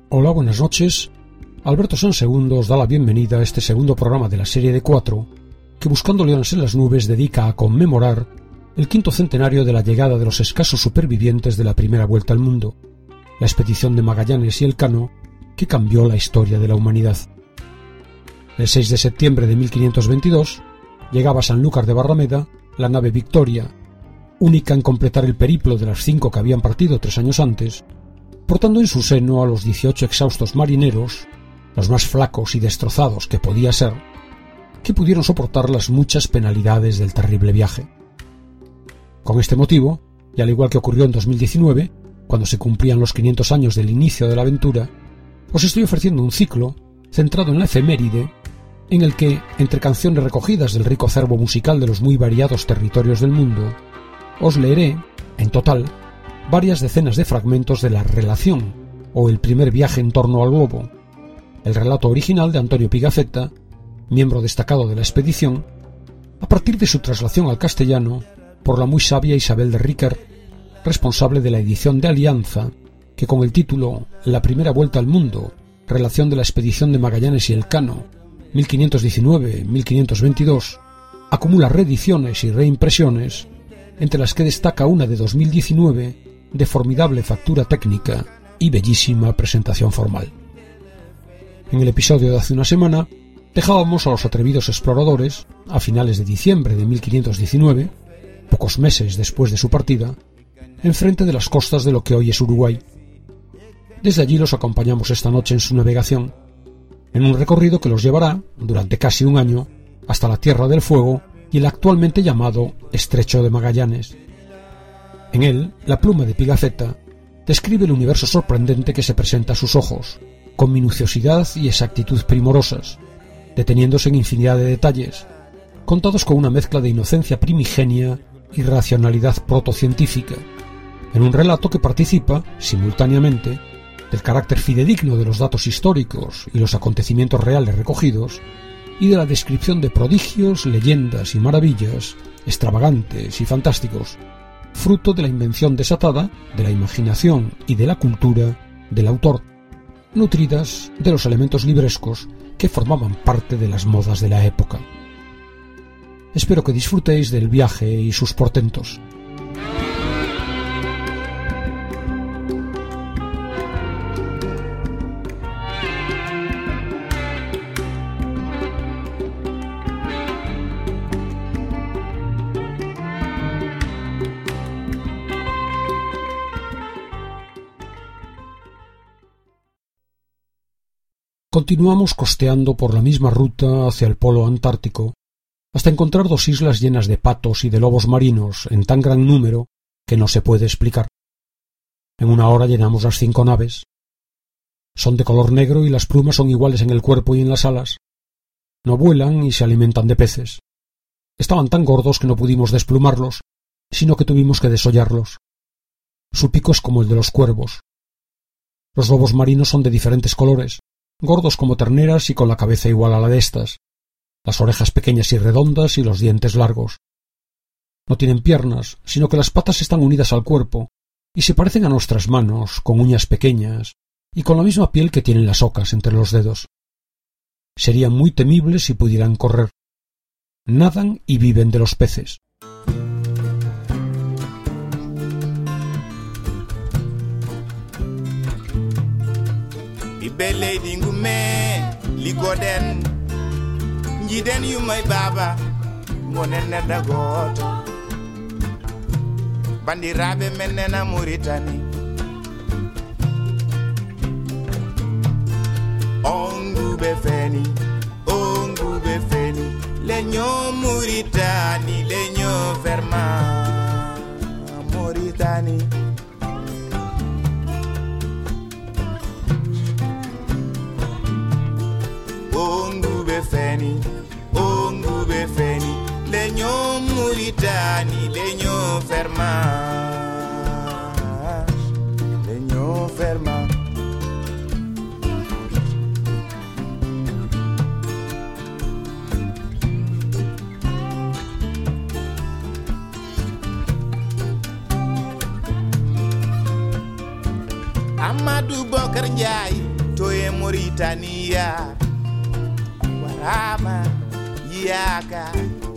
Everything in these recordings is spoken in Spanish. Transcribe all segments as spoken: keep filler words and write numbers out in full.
Hola, buenas noches. Alberto Sansegundo os da la bienvenida a este segundo programa de la serie de cuatro que Buscando Leones en las Nubes dedica a conmemorar el quinto centenario de la llegada de los escasos supervivientes de la primera vuelta al mundo, la expedición de Magallanes y Elcano que cambió la historia de la humanidad. El seis de septiembre de mil quinientos veintidós llegaba a Sanlúcar de Barrameda la nave Victoria, única en completar el periplo de las cinco que habían partido tres años antes, portando en su seno a los dieciocho exhaustos marineros, los más flacos y destrozados que podía ser, que pudieron soportar las muchas penalidades del terrible viaje. Con este motivo, y al igual que ocurrió en dos mil diecinueve, cuando se cumplían los quinientos años del inicio de la aventura, os estoy ofreciendo un ciclo centrado en la efeméride, en el que, entre canciones recogidas del rico acervo musical de los muy variados territorios del mundo, os leeré, en total, varias decenas de fragmentos de la relación, o el primer viaje en torno al globo, el relato original de Antonio Pigafetta, miembro destacado de la expedición, a partir de su traslación al castellano por la muy sabia Isabel de Riquer, responsable de la edición de Alianza, que con el título La primera vuelta al mundo, relación de la expedición de Magallanes y Elcano, mil quinientos diecinueve a mil quinientos veintidós, acumula reediciones y reimpresiones, entre las que destaca una de dos mil diecinueve de formidable factura técnica y bellísima presentación formal. En el episodio de hace una semana dejábamos a los atrevidos exploradores, a finales de diciembre de mil quinientos diecinueve, pocos meses después de su partida, enfrente de las costas de lo que hoy es Uruguay. Desde allí los acompañamos esta noche en su navegación, en un recorrido que los llevará, durante casi un año, hasta la Tierra del Fuego y el actualmente llamado Estrecho de Magallanes. En él, la pluma de Pigafetta describe el universo sorprendente que se presenta a sus ojos, con minuciosidad y exactitud primorosas, deteniéndose en infinidad de detalles, contados con una mezcla de inocencia primigenia y racionalidad protocientífica, en un relato que participa, simultáneamente, del carácter fidedigno de los datos históricos y los acontecimientos reales recogidos, y de la descripción de prodigios, leyendas y maravillas, extravagantes y fantásticos, fruto de la invención desatada, de la imaginación y de la cultura del autor, nutridas de los elementos librescos que formaban parte de las modas de la época. Espero que disfrutéis del viaje y sus portentos. Continuamos costeando por la misma ruta hacia el polo antártico, hasta encontrar dos islas llenas de patos y de lobos marinos en tan gran número que no se puede explicar. En una hora llenamos las cinco naves. Son de color negro y las plumas son iguales en el cuerpo y en las alas. No vuelan y se alimentan de peces. Estaban tan gordos que no pudimos desplumarlos, sino que tuvimos que desollarlos. Su pico es como el de los cuervos. Los lobos marinos son de diferentes colores, gordos como terneras y con la cabeza igual a la de estas, las orejas pequeñas y redondas y los dientes largos. No tienen piernas, sino que las patas están unidas al cuerpo y se parecen a nuestras manos, con uñas pequeñas y con la misma piel que tienen las ocas entre los dedos. Serían muy temibles si pudieran correr. Nadan y viven de los peces. Be lady ngume ligoden njiden yu may baba monene da goto bandirabe menena Mauritanie ongu be feni ongu be feni legno Mauritanie legno ferma Mauritanie ongu be feni ongu be feni legno Mauritanie legno ferma legno ferma Amadou Bokar Ndiaye toye Mauritania warama yaka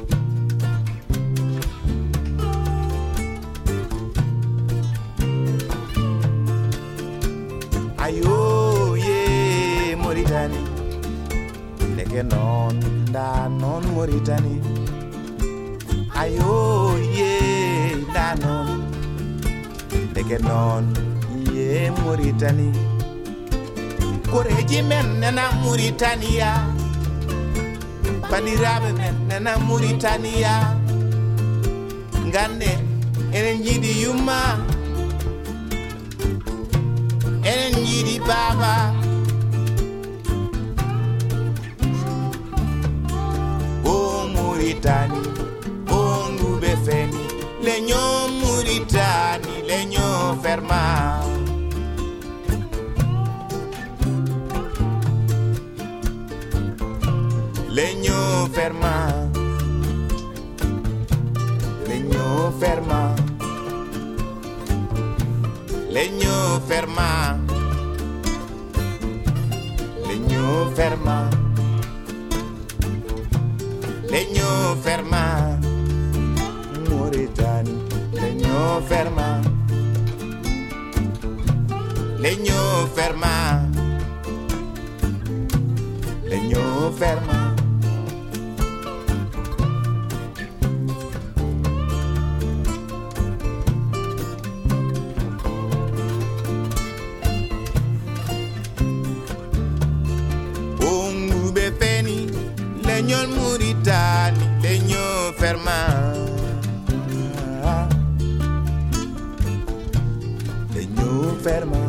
ayo ye Mauritania leke non da non Mauritania ayo ye da non leke non ye Mauritania koreji men nana Mauritania bandiraɓe men nana Mauritania ngande enen jiiɗi yumma enen jiiɗi baba o Mauritanie o nduɓe feni leñon Mauritanie leñon ferma leño ferma, leño ferma, leño ferma, leño ferma, leño ferma, Mauritanie, leño ferma, leño ferma, leño ferma. Leño Mauritanie, leño ferma, leño ferma.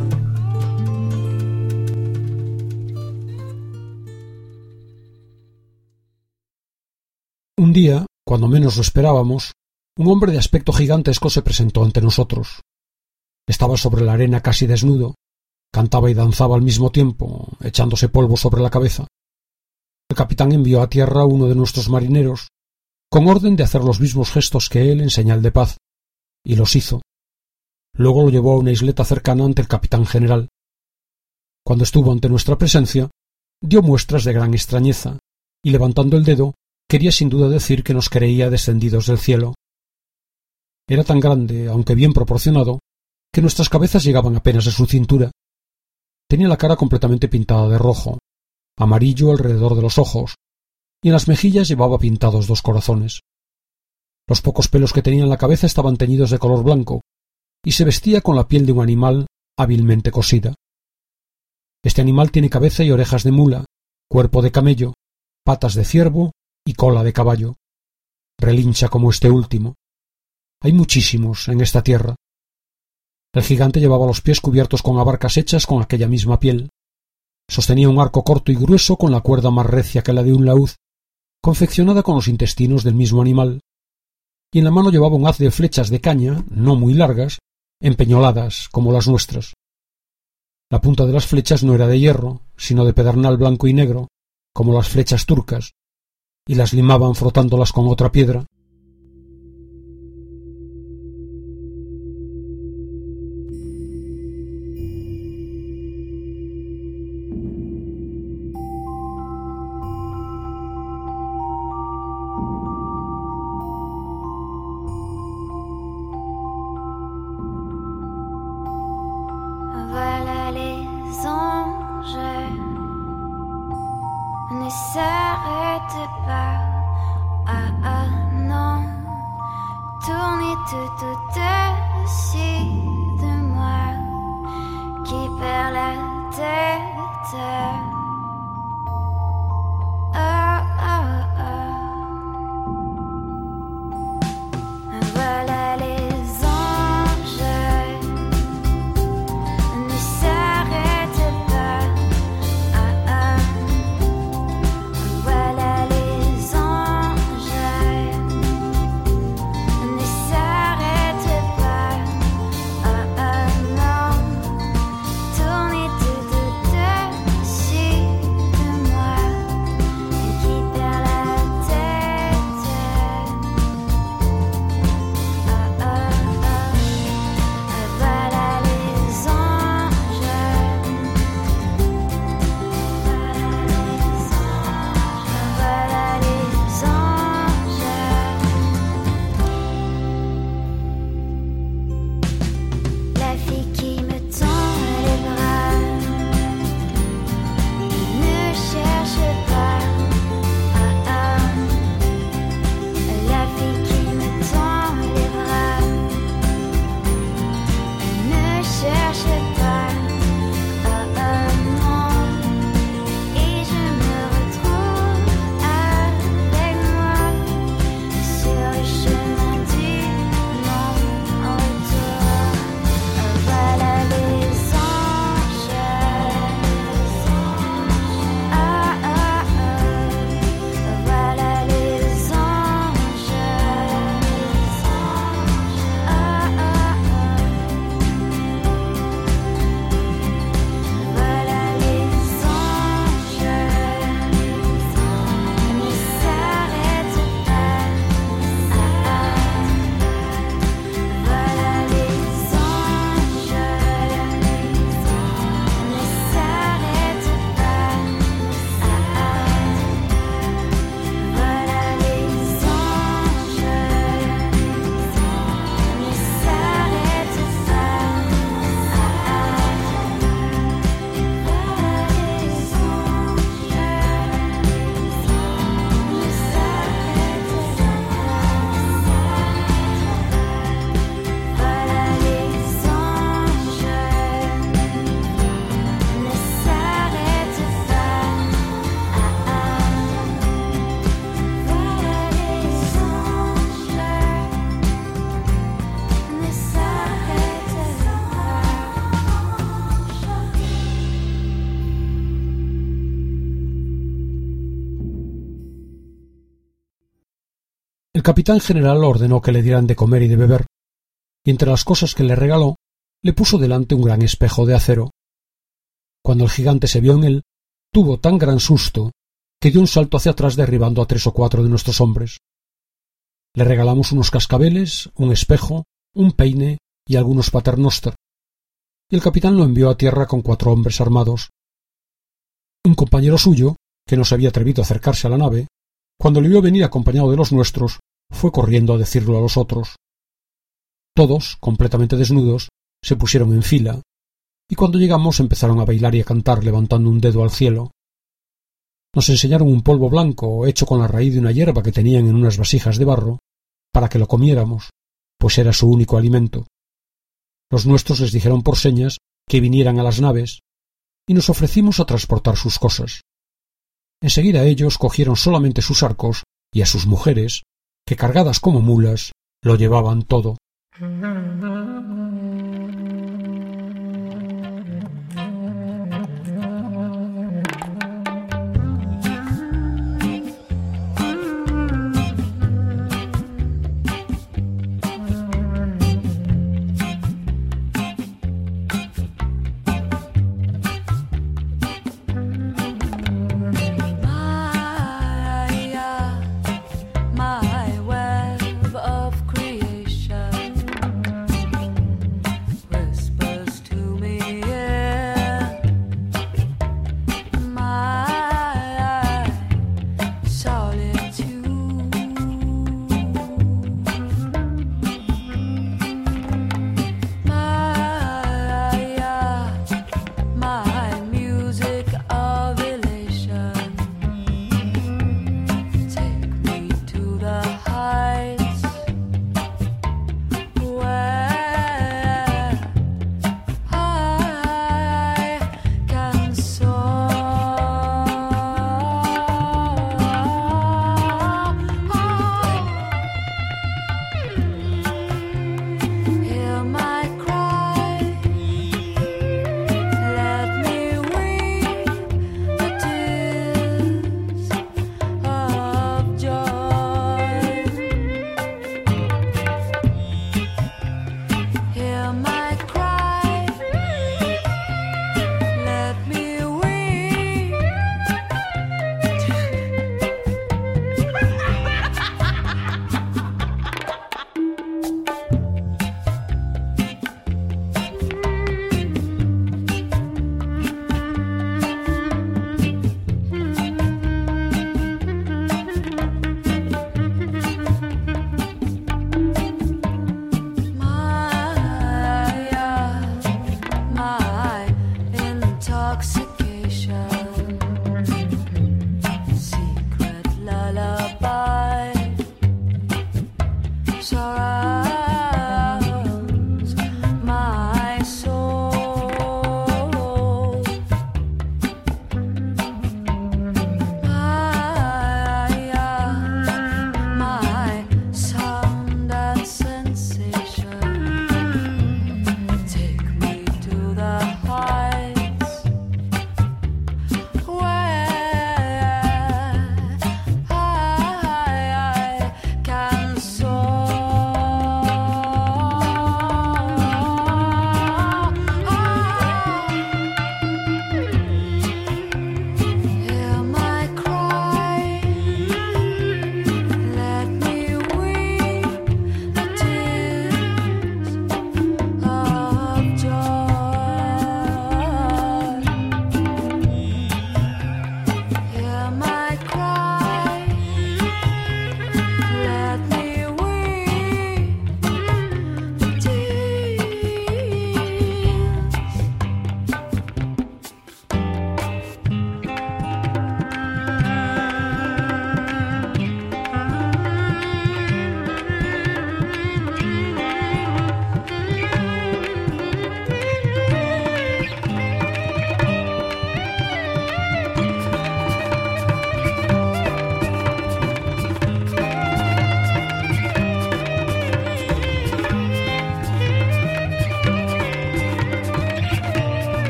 Un día, cuando menos lo esperábamos, un hombre de aspecto gigantesco se presentó ante nosotros. Estaba sobre la arena casi desnudo, cantaba y danzaba al mismo tiempo, echándose polvo sobre la cabeza. El capitán envió a tierra a uno de nuestros marineros, con orden de hacer los mismos gestos que él en señal de paz, y los hizo. Luego lo llevó a una isleta cercana ante el capitán general. Cuando estuvo ante nuestra presencia, dio muestras de gran extrañeza, y levantando el dedo, quería sin duda decir que nos creía descendidos del cielo. Era tan grande, aunque bien proporcionado, que nuestras cabezas llegaban apenas a su cintura. Tenía la cara completamente pintada de rojo, amarillo alrededor de los ojos, y en las mejillas llevaba pintados dos corazones. Los pocos pelos que tenía en la cabeza estaban teñidos de color blanco, y se vestía con la piel de un animal hábilmente cosida. Este animal tiene cabeza y orejas de mula, cuerpo de camello, patas de ciervo y cola de caballo. Relincha como este último. Hay muchísimos en esta tierra. El gigante llevaba los pies cubiertos con abarcas hechas con aquella misma piel. Sostenía un arco corto y grueso con la cuerda más recia que la de un laúd, confeccionada con los intestinos del mismo animal, y en la mano llevaba un haz de flechas de caña, no muy largas, empeñoladas como las nuestras. La punta de las flechas no era de hierro, sino de pedernal blanco y negro, como las flechas turcas, y las limaban frotándolas con otra piedra. Tournez tout, tout, tout, El capitán general ordenó que le dieran de comer y de beber, y entre las cosas que le regaló, le puso delante un gran espejo de acero. Cuando el gigante se vio en él, tuvo tan gran susto que dio un salto hacia atrás derribando a tres o cuatro de nuestros hombres. Le regalamos unos cascabeles, un espejo, un peine y algunos paternoster, y el capitán lo envió a tierra con cuatro hombres armados. Un compañero suyo, que no se había atrevido a acercarse a la nave, cuando le vio venir acompañado de los nuestros, fue corriendo a decirlo a los otros. Todos, completamente desnudos, se pusieron en fila, y cuando llegamos empezaron a bailar y a cantar levantando un dedo al cielo. Nos enseñaron un polvo blanco hecho con la raíz de una hierba que tenían en unas vasijas de barro, para que lo comiéramos, pues era su único alimento. Los nuestros les dijeron por señas que vinieran a las naves, y nos ofrecimos a transportar sus cosas. Enseguida ellos cogieron solamente sus arcos y a sus mujeres, que cargadas como mulas, lo llevaban todo.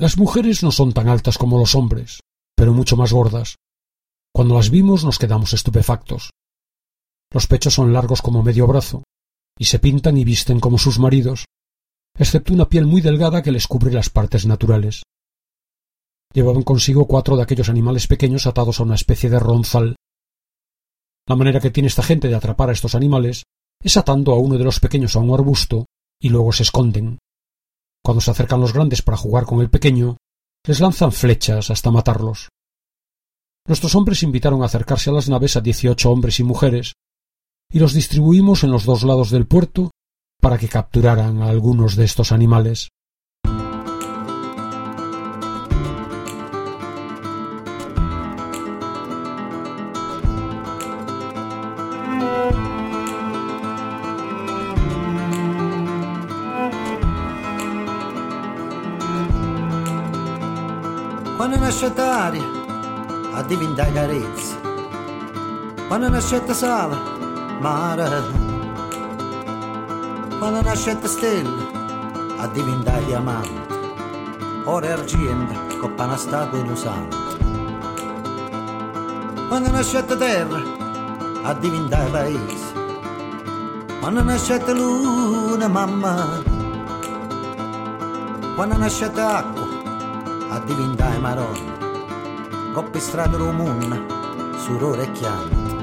Las mujeres no son tan altas como los hombres, pero mucho más gordas. Cuando las vimos nos quedamos estupefactos. Los pechos son largos como medio brazo, y se pintan y visten como sus maridos, excepto una piel muy delgada que les cubre las partes naturales. Llevaban consigo cuatro de aquellos animales pequeños atados a una especie de ronzal. La manera que tiene esta gente de atrapar a estos animales es atando a uno de los pequeños a un arbusto y luego se esconden. Cuando se acercan los grandes para jugar con el pequeño, les lanzan flechas hasta matarlos. Nuestros hombres invitaron a acercarse a las naves a dieciocho hombres y mujeres, y los distribuimos en los dos lados del puerto para que capturaran a algunos de estos animales. Quando nasce aria a diventare carezza, quando nasce sale, mare, quando nasce stella a diventare diamante, oro e argento coppa una statua innocente, quando nasce terra a diventare paese, quando nasce luna mamma, quando nasce acqua a diventare maronna, coppe strade lo mondo, surore e chianto.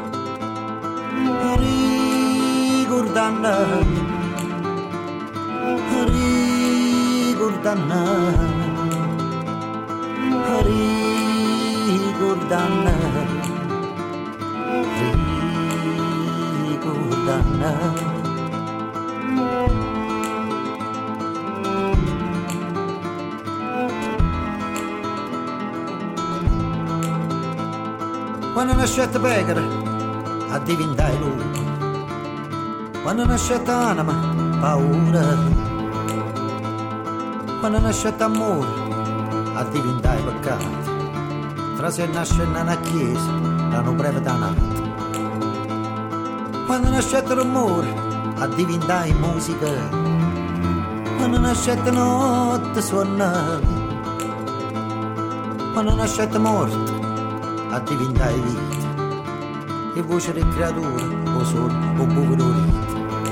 Ricordanna, ricordanna, ricordanna, ricordanna. Quando nasce pecora a diventare lupo, quando nasce anima paura, quando nasce amore a diventare peccato, tra se nasce nella chiesa l'hanno breve danato, quando nasce rumore a diventare musica, quando nasce notte suonare, quando nasce morte a diventare vita, e voce di creatura o solo o povero rito.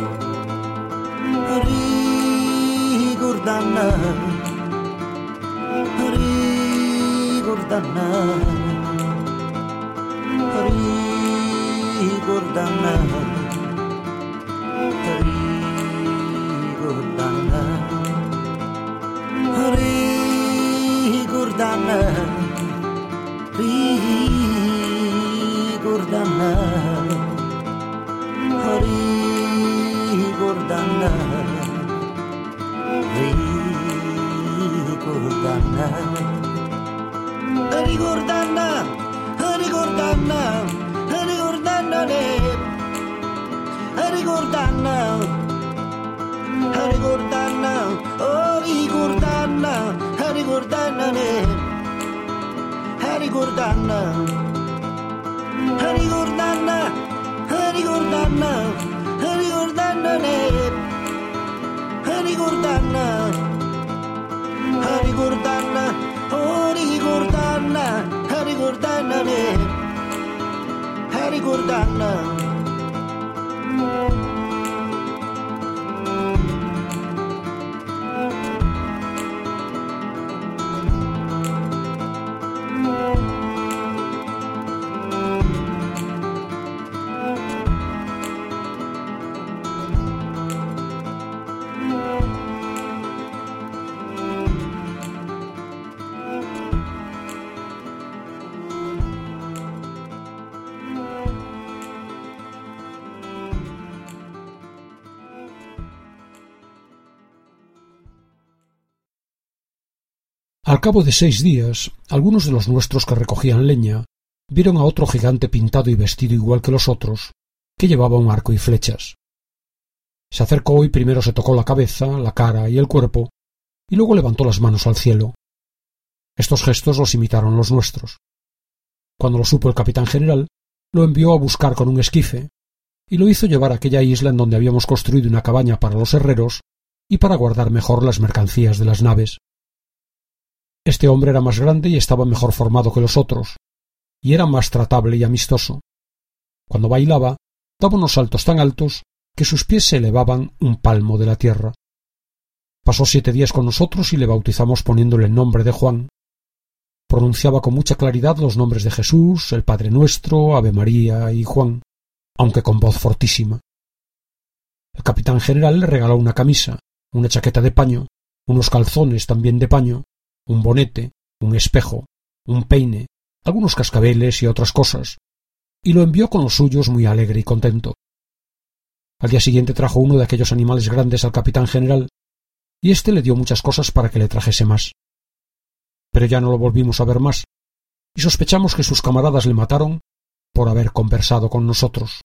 Ricordanna, ricordanna, ricordanna, ricordanna, ricordanna, ricordanna, ricordanna, ricordanna, ricordanna, ricordanna, ricordanna, ricordanna, ricordanna, oh ricordanna, ricordanna, ricordanna, ricordanna, ricordanna, ricordanna, ricordanna, ricordanna, oh ricordanna, ricordanna, ricordanna. Al cabo de seis días, algunos de los nuestros que recogían leña vieron a otro gigante pintado y vestido igual que los otros, que llevaba un arco y flechas. Se acercó y primero se tocó la cabeza, la cara y el cuerpo, y luego levantó las manos al cielo. Estos gestos los imitaron los nuestros. Cuando lo supo el capitán general, lo envió a buscar con un esquife, y lo hizo llevar a aquella isla en donde habíamos construido una cabaña para los herreros y para guardar mejor las mercancías de las naves. Este hombre era más grande y estaba mejor formado que los otros, y era más tratable y amistoso. Cuando bailaba, daba unos saltos tan altos que sus pies se elevaban un palmo de la tierra. Pasó siete días con nosotros y le bautizamos poniéndole el nombre de Juan. Pronunciaba con mucha claridad los nombres de Jesús, el Padre Nuestro, Ave María y Juan, aunque con voz fortísima. El capitán general le regaló una camisa, una chaqueta de paño, unos calzones también de paño, un bonete, un espejo, un peine, algunos cascabeles y otras cosas, y lo envió con los suyos muy alegre y contento. Al día siguiente trajo uno de aquellos animales grandes al capitán general, y éste le dio muchas cosas para que le trajese más. Pero ya no lo volvimos a ver más, y sospechamos que sus camaradas le mataron por haber conversado con nosotros.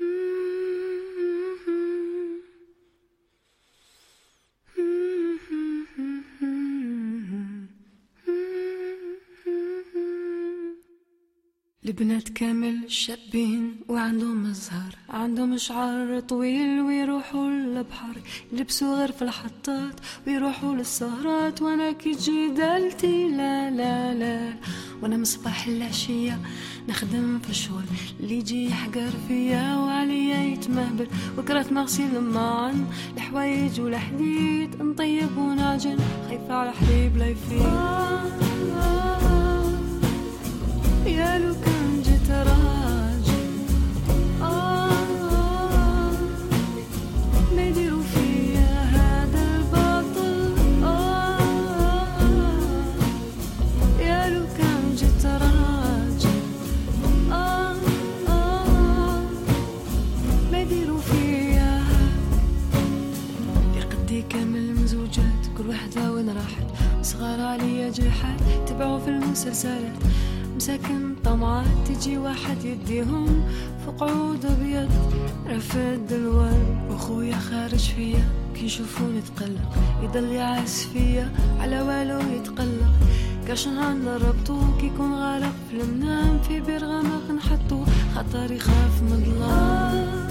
البنات كامل شابين وعندهم الزهر، عندهم شعر طويل ويروحوا للبحر، يلبسوا غير في الحطات ويروحوا للسهرات. وانا كي تجي دالتي لا لا لا، وانا من صباح العشية نخدم في الشغل، اللي يجي يحقر فيا وعليا يتمهبل، وكرات مغسيل الماعن الحوايج والحديد، نطيب ونعجن خايفة على حبيب لا يفيد. يا لو كان جيت راجل آه آه ما يديروا فيا هذا الباطل آه آه يا لو كان جيت راجل آه آه ما يديروا فيا. يقدي كامل مزوجات كل وحدة وين راحت، صغار عليا جحات تبعوا في المسلسلات، مساكن طمعات تجي واحد يديهم في قعود ابيض رفد الورد. واخويا خارج فيا كي يشوفوني يتقلق، يضل يعس فيا على والو يتقلق، كاش نهار نربطو كي يكون غارق في المنام، في بير غمق نحطو خطر يخاف من الله.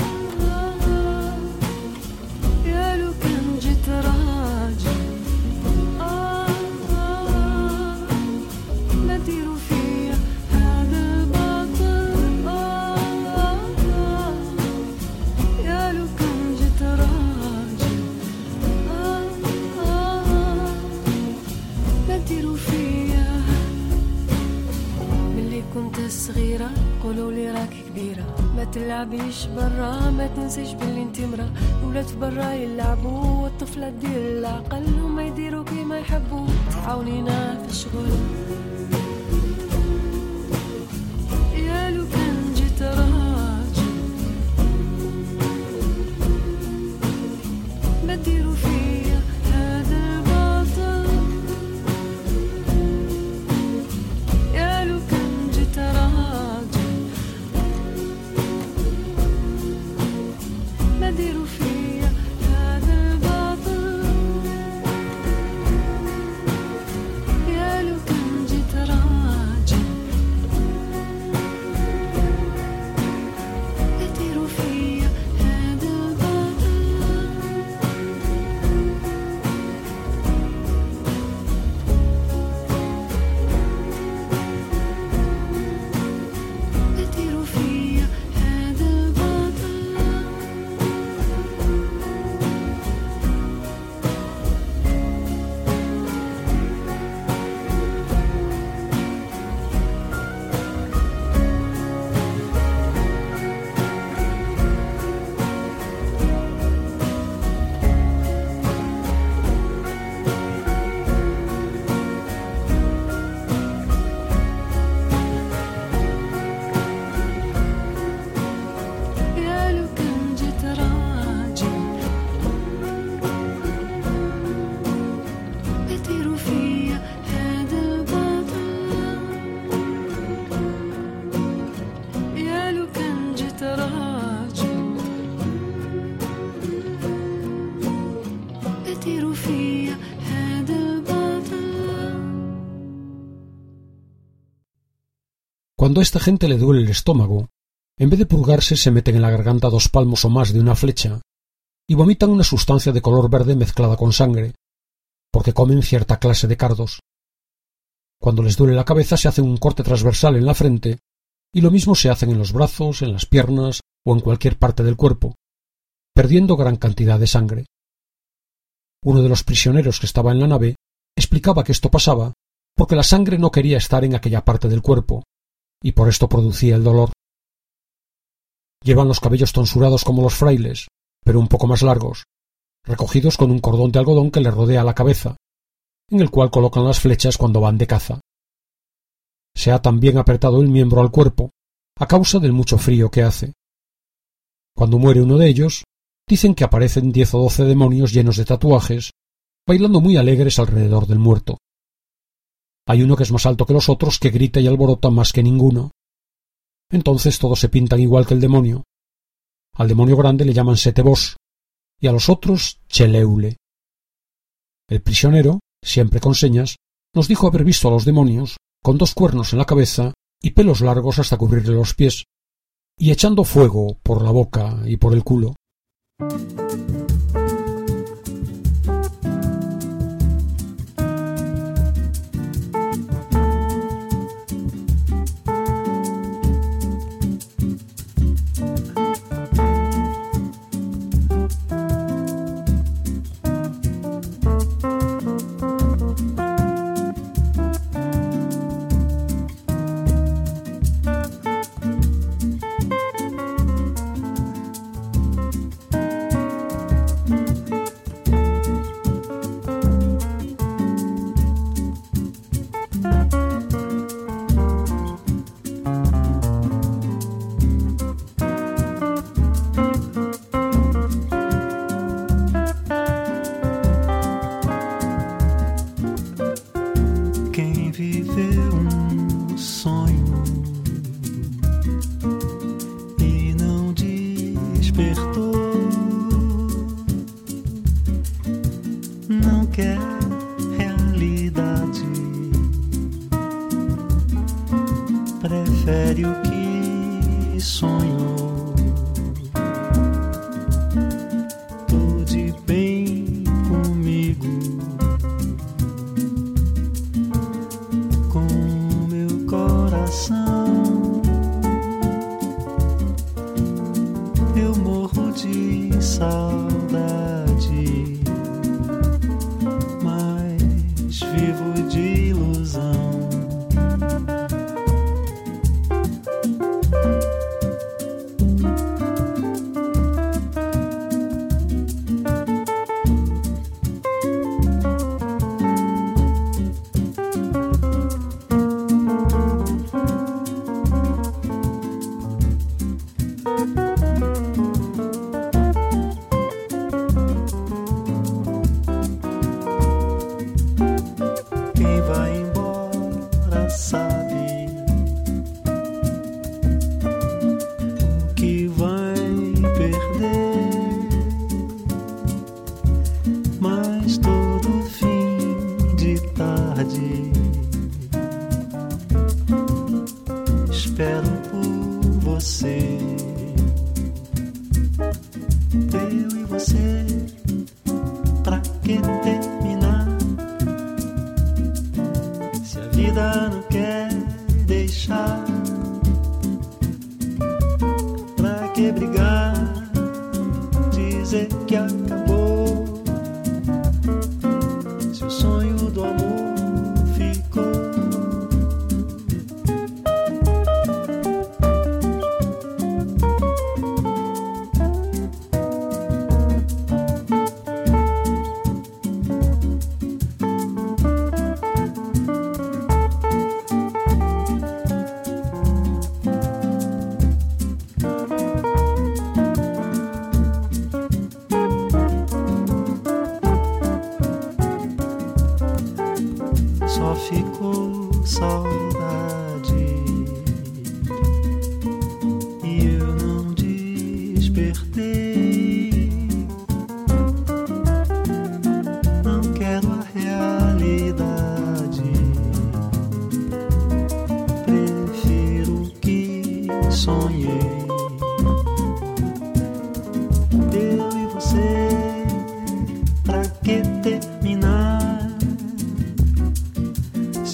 يا لو كان جيت راجل آه آه ما ديرو فيا هذا الباطل آه آه يا لو كان جيت راجل آه آه ما ديرو فيا. ملي كنت صغيرة قولوا لي راكي كبيرة، ما تلعبيش برا ما تنسيش باللي انتي مرا، ولاد برا يلعبوا والطفلة دير العقل، وما يديروا كيما يحبوا تعاونينا في الشغل. يا لو كان جيت راجل ما ديروا فيا هذا الباطل. يا لو كان جيت راجل ما ديروا فيا هذا الباطل. يا لو كان جيت راجل ما ديروا فيا هذا الباطل. ما ديروا فيا هذا الباطل. يا لو كان جيت راجل ما ديروا فيا هذا الباطل. يا لو كان جيت راجل ما ديروا فيا هذا الباطل. Cuando a esta gente le duele el estómago, en vez de purgarse se meten en la garganta dos palmos o más de una flecha y vomitan una sustancia de color verde mezclada con sangre, porque comen cierta clase de cardos. Cuando les duele la cabeza se hace un corte transversal en la frente, y lo mismo se hacen en los brazos, en las piernas o en cualquier parte del cuerpo, perdiendo gran cantidad de sangre. Uno de los prisioneros que estaba en la nave explicaba que esto pasaba porque la sangre no quería estar en aquella parte del cuerpo, y por esto producía el dolor. Llevan los cabellos tonsurados como los frailes, pero un poco más largos, recogidos con un cordón de algodón que le rodea la cabeza, en el cual colocan las flechas cuando van de caza. Se ha también apretado el miembro al cuerpo, a causa del mucho frío que hace. Cuando muere uno de ellos, dicen que aparecen diez o doce demonios llenos de tatuajes, bailando muy alegres alrededor del muerto. Hay uno que es más alto que los otros, que grita y alborota más que ninguno. Entonces todos se pintan igual que el demonio. Al demonio grande le llaman Setebos, y a los otros Cheleule. El prisionero, siempre con señas, nos dijo haber visto a los demonios con dos cuernos en la cabeza y pelos largos hasta cubrirle los pies, y echando fuego por la boca y por el culo.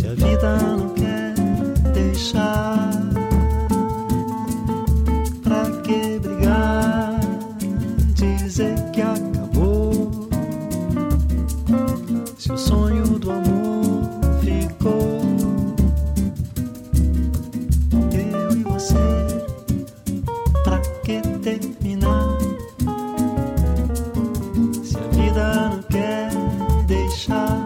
Se a vida não quer deixar, pra que brigar, dizer que acabou? Se o sonho do amor ficou, eu e você, pra que terminar? Se a vida não quer deixar,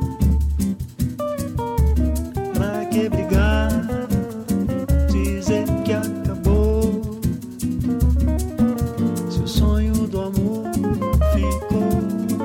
pra que brigar, dizer que acabou? Se o sonho do amor ficou.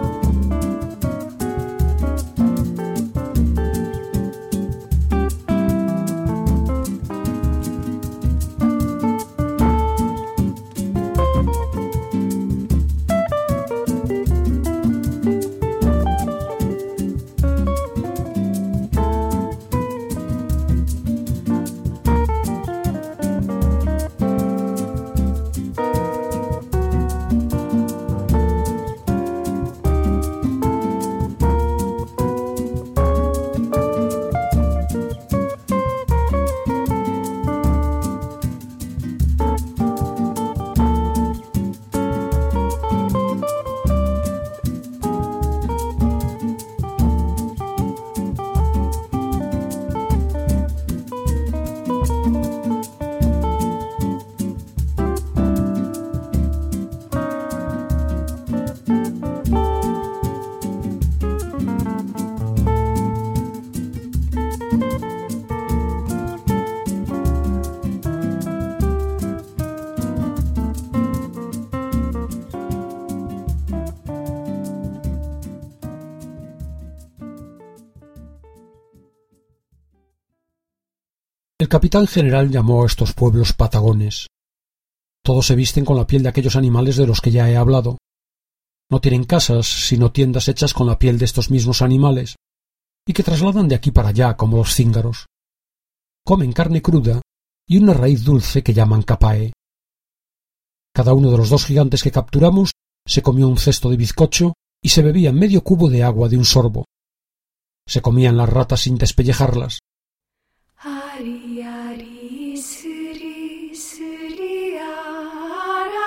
El capitán general llamó a estos pueblos patagones. Todos se visten con la piel de aquellos animales de los que ya he hablado. No tienen casas, sino tiendas hechas con la piel de estos mismos animales, y que trasladan de aquí para allá como los cíngaros. Comen carne cruda y una raíz dulce que llaman capae. Cada uno de los dos gigantes que capturamos se comió un cesto de bizcocho y se bebía medio cubo de agua de un sorbo. Se comían las ratas sin despellejarlas. Ari, ari, suri, suri, arario.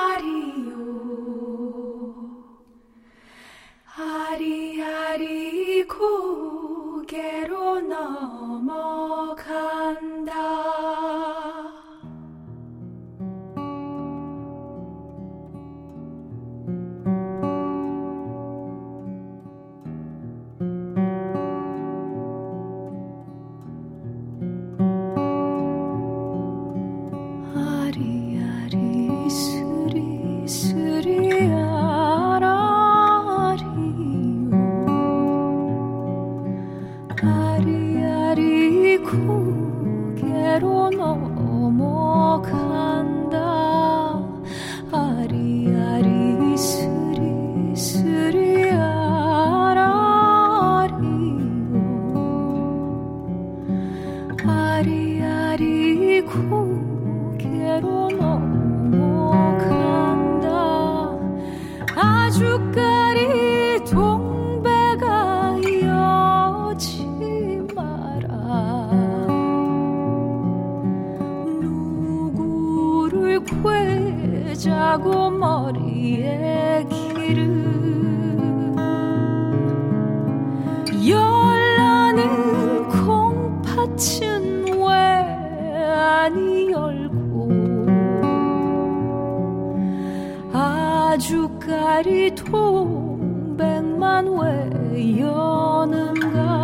Ari, ari, 고개로 넘어간다. 고개로 넘어간다. 아리아리 스리 스리 아라리요. 아리아리 고개로 넘어간다. 아주까리 동배가 여지 마라. 괴자고 머리에 기름 열나는 콩팥은 왜 아니 열고 아주까리 동백만 왜 여는가.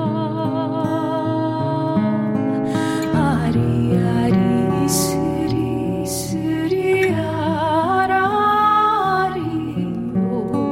아리아리 스리 스리 아라리요.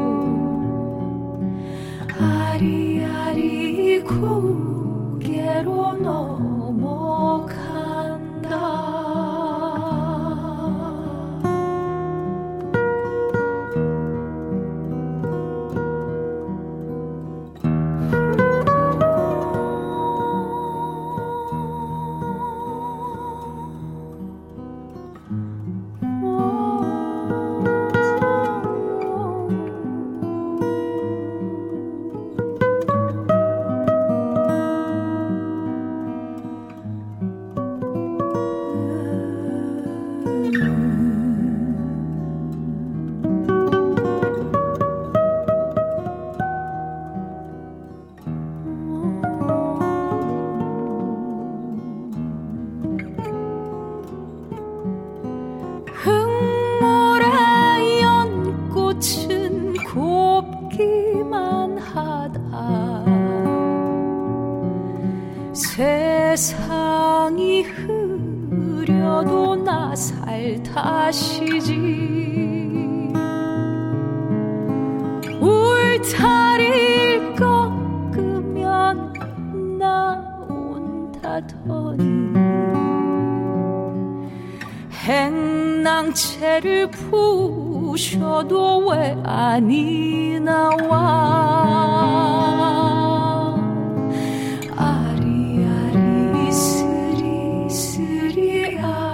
세상이 흐려도 나 살 탓이지 울타리를 꺾으면 나 온다더니 행랑채를 부셔도 왜 아니 나와 아리아리 스리스리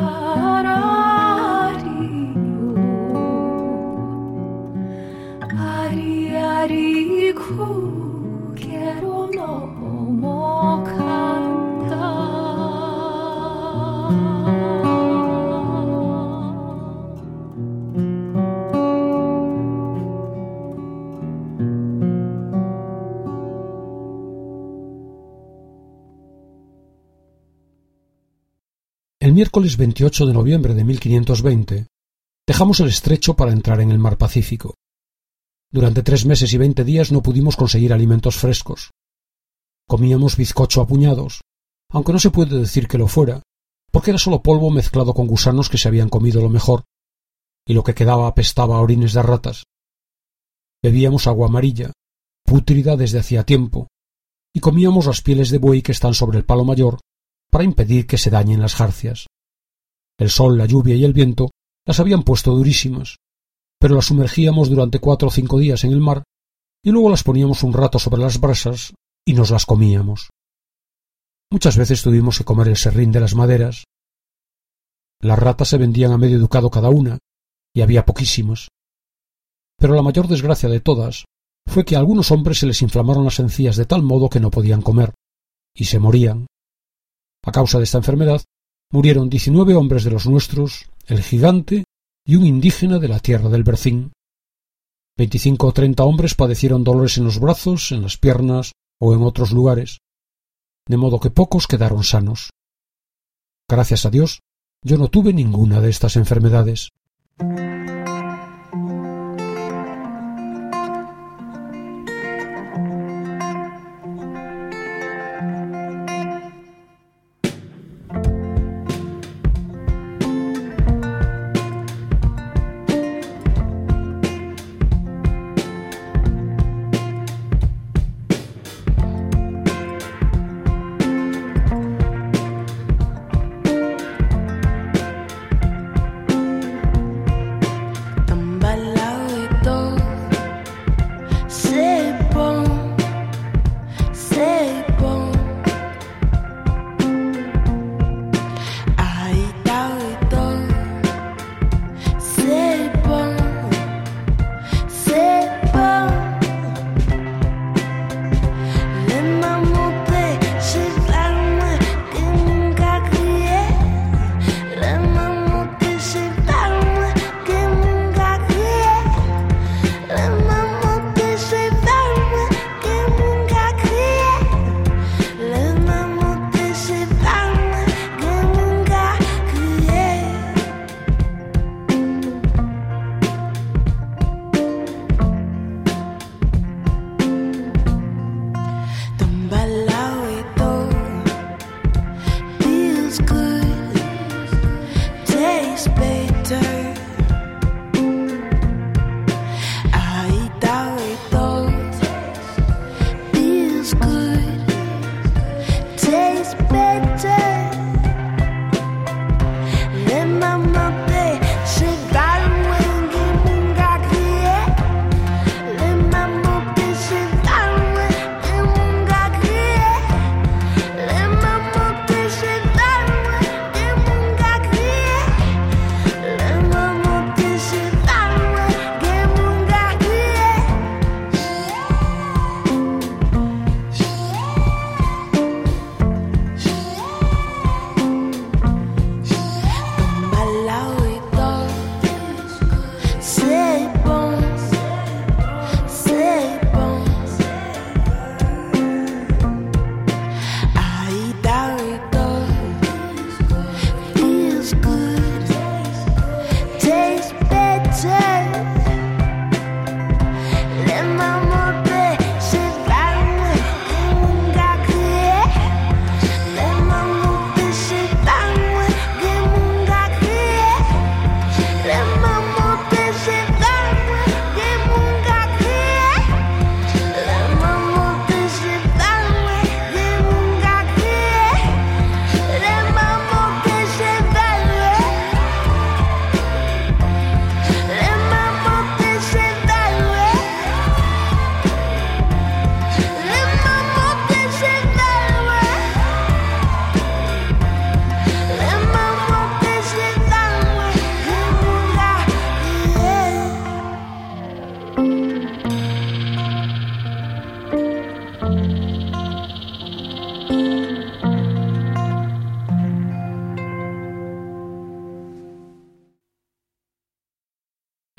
아라리요 아리아리 고개로 넘어간다 El miércoles veintiocho de noviembre de mil quinientos veinte dejamos el estrecho para entrar en el mar Pacífico. Durante tres meses y veinte días no pudimos conseguir alimentos frescos. Comíamos bizcocho a puñados, aunque no se puede decir que lo fuera, porque era solo polvo mezclado con gusanos que se habían comido lo mejor, y lo que quedaba apestaba a orines de ratas. Bebíamos agua amarilla, pútrida desde hacía tiempo, y comíamos las pieles de buey que están sobre el palo mayor para impedir que se dañen las jarcias. El sol, la lluvia y el viento las habían puesto durísimas, pero las sumergíamos durante cuatro o cinco días en el mar y luego las poníamos un rato sobre las brasas y nos las comíamos. Muchas veces tuvimos que comer el serrín de las maderas. Las ratas se vendían a medio ducado cada una, y había poquísimas. Pero la mayor desgracia de todas fue que a algunos hombres se les inflamaron las encías de tal modo que no podían comer, y se morían. A causa de esta enfermedad, murieron diecinueve hombres de los nuestros, el gigante y un indígena de la tierra del Bercín. Veinticinco o treinta hombres padecieron dolores en los brazos, en las piernas o en otros lugares, de modo que pocos quedaron sanos. Gracias a Dios, yo no tuve ninguna de estas enfermedades.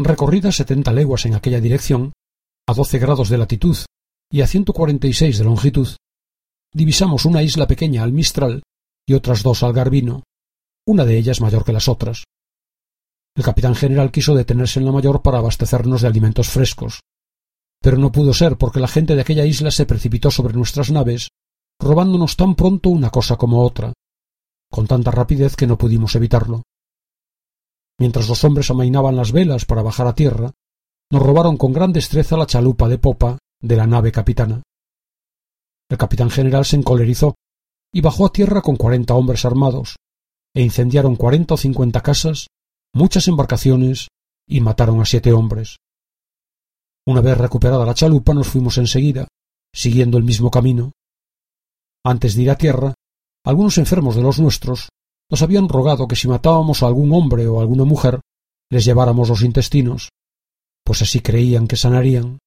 Recorridas setenta leguas en aquella dirección, a doce grados de latitud y a ciento cuarenta y seis de longitud, divisamos una isla pequeña al Mistral y otras dos al Garbino, una de ellas mayor que las otras. El capitán general quiso detenerse en la mayor para abastecernos de alimentos frescos, pero no pudo ser porque la gente de aquella isla se precipitó sobre nuestras naves, robándonos tan pronto una cosa como otra, con tanta rapidez que no pudimos evitarlo. Mientras los hombres amainaban las velas para bajar a tierra, nos robaron con gran destreza la chalupa de popa de la nave capitana. El capitán general se encolerizó y bajó a tierra con cuarenta hombres armados, e incendiaron cuarenta o cincuenta casas, muchas embarcaciones, y mataron a siete hombres. Una vez recuperada la chalupa nos fuimos enseguida, siguiendo el mismo camino. Antes de ir a tierra, algunos enfermos de los nuestros nos habían rogado que si matábamos a algún hombre o a alguna mujer, les lleváramos los intestinos, pues así creían que sanarían.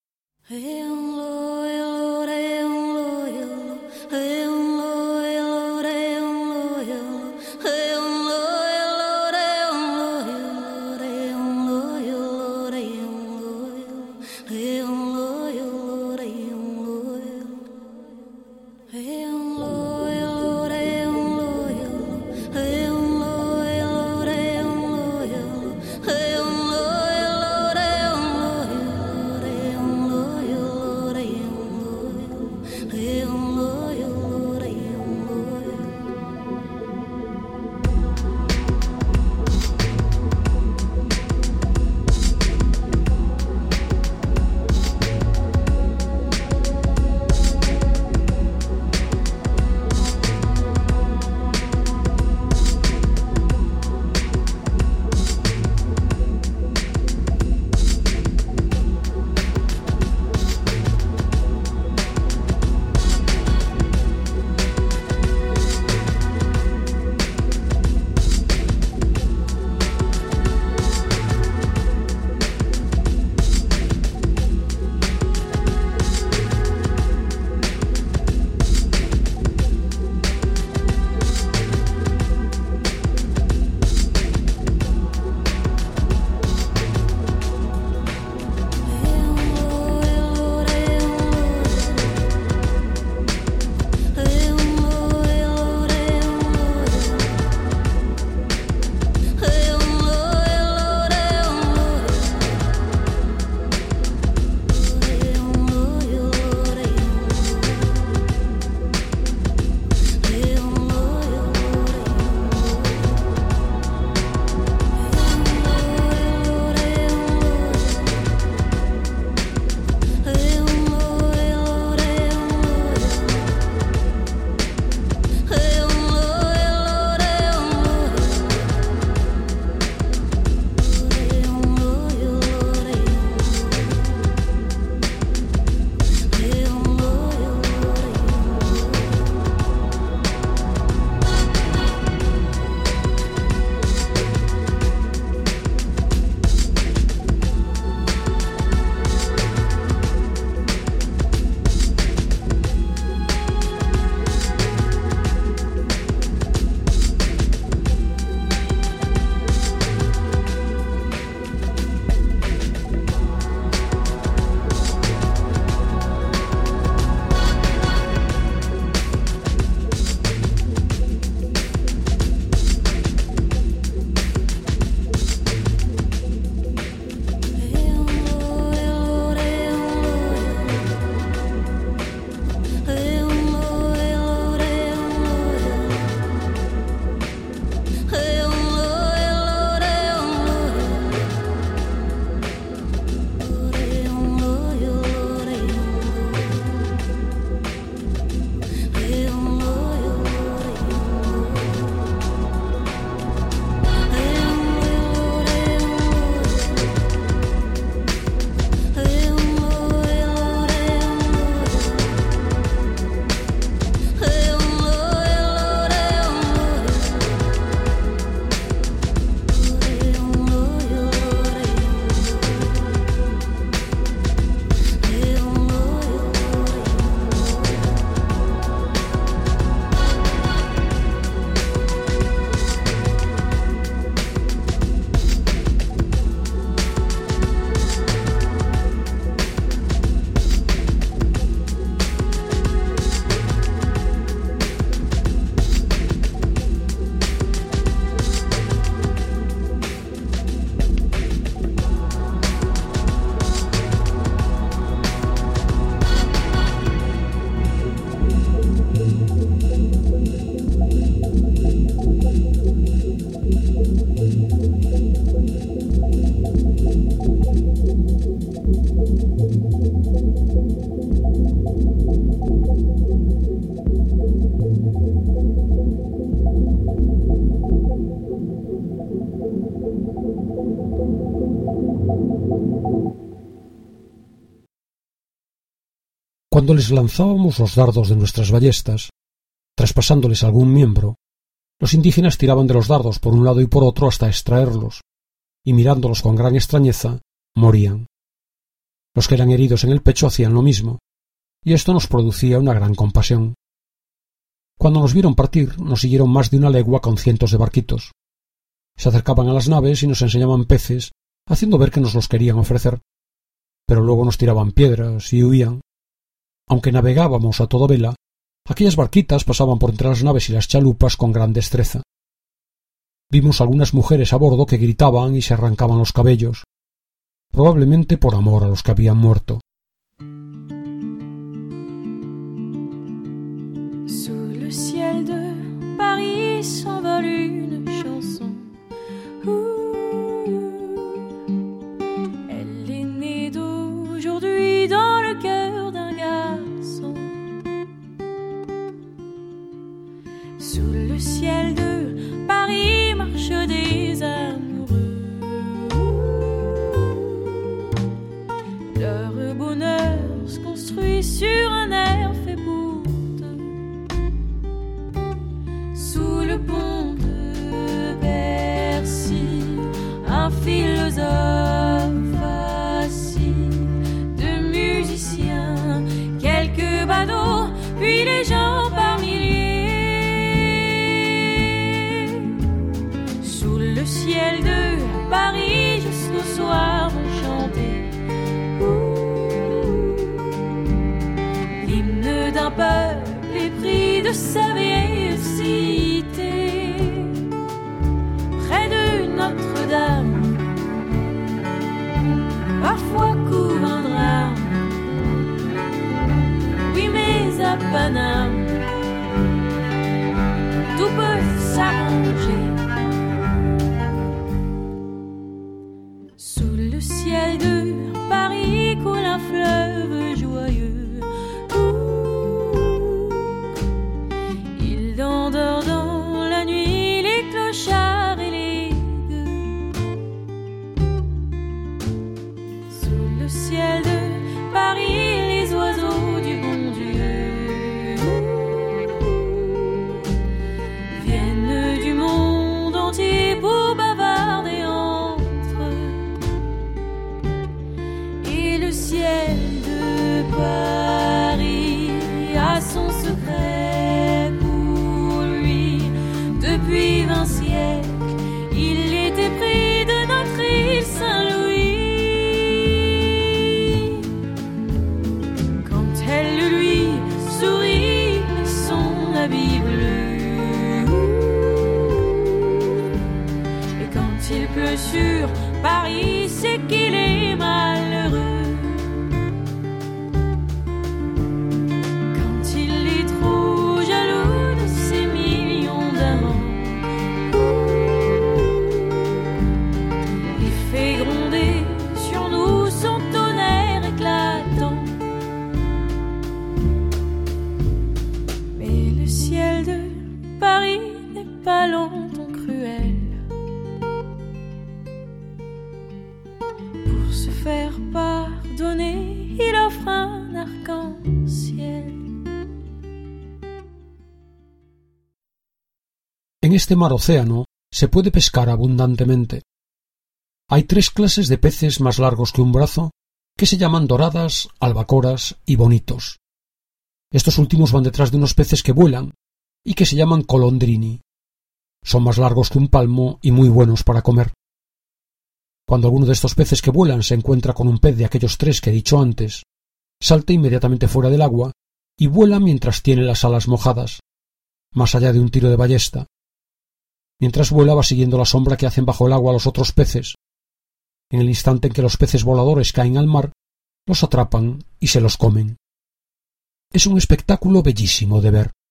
Cuando les lanzábamos los dardos de nuestras ballestas, traspasándoles algún miembro, los indígenas tiraban de los dardos por un lado y por otro hasta extraerlos, y mirándolos con gran extrañeza, morían. Los que eran heridos en el pecho hacían lo mismo, y esto nos producía una gran compasión. Cuando nos vieron partir, nos siguieron más de una legua con cientos de barquitos. Se acercaban a las naves y nos enseñaban peces, haciendo ver que nos los querían ofrecer. Pero luego nos tiraban piedras y huían. Aunque navegábamos a toda vela, aquellas barquitas pasaban por entre las naves y las chalupas con gran destreza. Vimos algunas mujeres a bordo que gritaban y se arrancaban los cabellos, probablemente por amor a los que habían muerto. Sous le ciel de Paris s'envole une chanson. Elle est née d'aujourd'hui dans le cœur d'un garçon. Sous le ciel de Paris marchent des amoureux. Leur bonheur se construit sur un air fait pour deux. Sous le pont de Bercy, un philosophe assis, de musiciens, quelques badauds, puis les gens par milliers. Sous le ciel de Paris, jusqu'au soir vont chanter l'hymne d'un peuple épris de sa vieille cité. Près de Notre-Dame, parfois couvre un drame. Oui, mais à Paname, tout peut s'arranger. Sous le ciel de Paris coule un fleuve joyeux. Il endort dans la nuit les clochards et les gueux. Sous le ciel de Paris, les oiseaux du bon Dieu viennent du monde entier pour bavarder entre eux. Et le ciel de Paris a son secret pour lui. Depuis vingt siècles, il est épris de notre île Saint-Louis. Quand elle lui sourit et son habit bleu, et quand il pleut sur Paris, c'est qu'il est malheureux. Quand il est trop jaloux de ses millions d'amants, il fait gronder sur nous son tonnerre éclatant. Mais le ciel de Paris n'est pas longtemps cruel. Pour se faire pardonner, il offre un arc-en-ciel. En este mar océano se puede pescar abundantemente. Hay tres clases de peces más largos que un brazo que se llaman doradas, albacoras y bonitos. Estos últimos van detrás de unos peces que vuelan y que se llaman colondrini. Son más largos que un palmo y muy buenos para comer. Cuando alguno de estos peces que vuelan se encuentra con un pez de aquellos tres que he dicho antes, salta inmediatamente fuera del agua y vuela mientras tiene las alas mojadas, más allá de un tiro de ballesta. Mientras vuela va siguiendo la sombra que hacen bajo el agua los otros peces. En el instante en que los peces voladores caen al mar, los atrapan y se los comen. Es un espectáculo bellísimo de ver.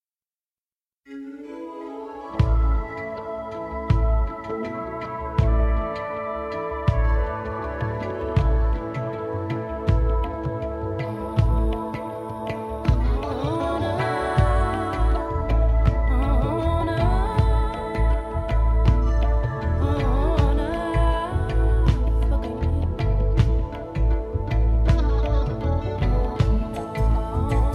Oh,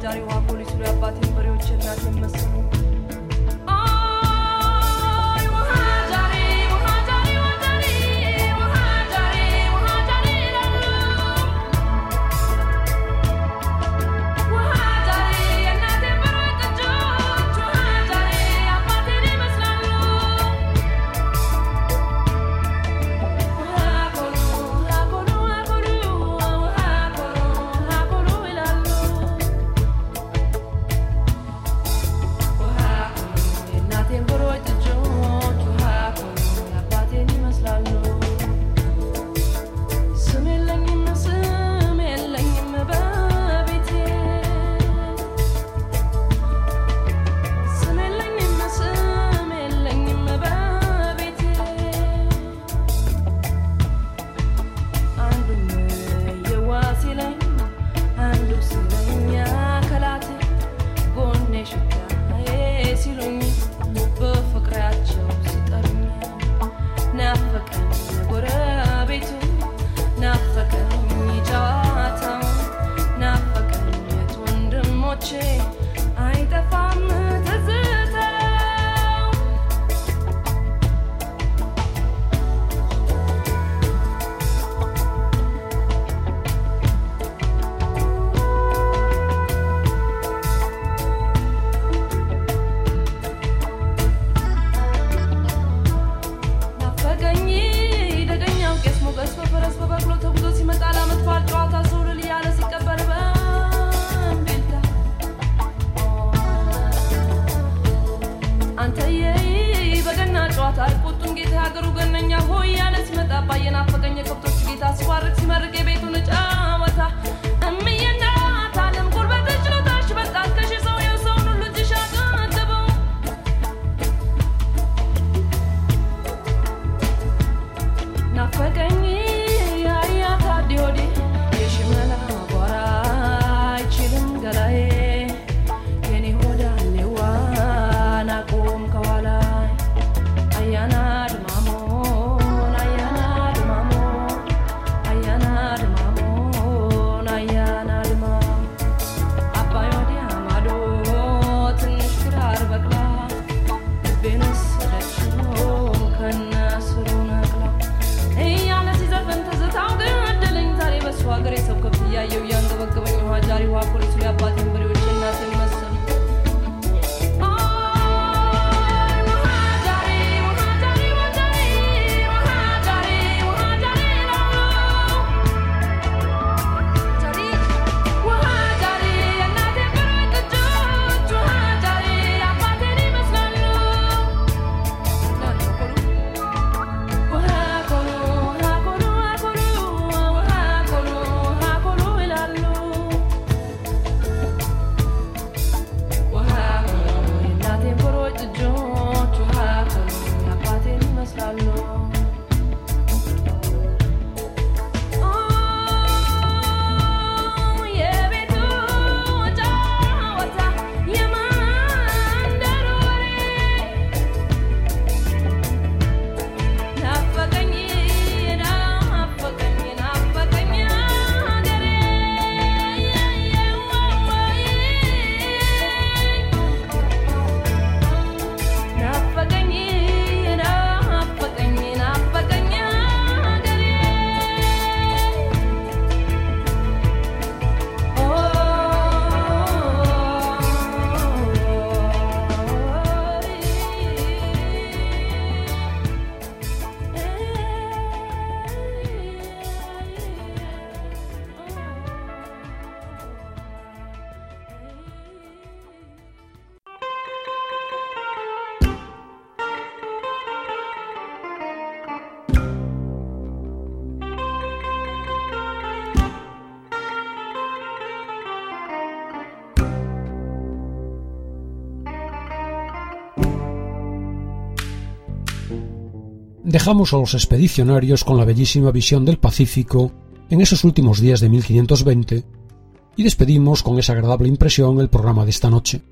Dejamos a los expedicionarios con la bellísima visión del Pacífico en esos últimos días de mil quinientos veinte y despedimos con esa agradable impresión el programa de esta noche.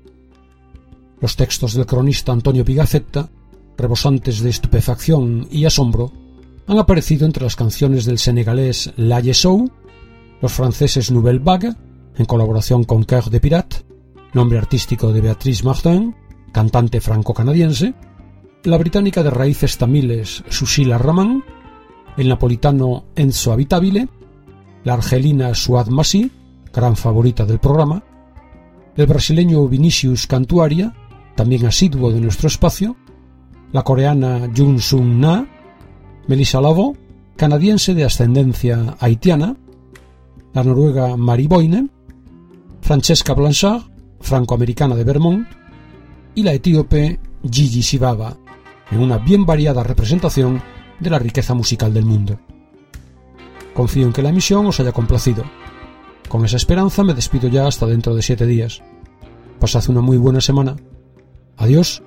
Los textos del cronista Antonio Pigafetta, rebosantes de estupefacción y asombro, han aparecido entre las canciones del senegalés La Yesou, los franceses Nouvelle Vague en colaboración con Cœur de Pirate, nombre artístico de Beatrice Martin, cantante franco-canadiense, la británica de raíces tamiles Sushila Raman, el napolitano Enzo Abitabile, la argelina Suad Masi, gran favorita del programa, el brasileño Vinicius Cantuaria, también asiduo de nuestro espacio, la coreana Jung Sung Na, Melissa Lavo, canadiense de ascendencia haitiana, la noruega Mari Boine, Francesca Blanchard, francoamericana de Vermont, y la etíope Gigi Sibaba, en una bien variada representación de la riqueza musical del mundo. Confío en que la emisión os haya complacido. Con esa esperanza me despido ya hasta dentro de siete días. Pasad una muy buena semana. Adiós.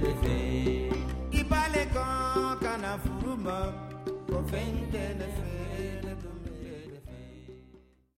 Fente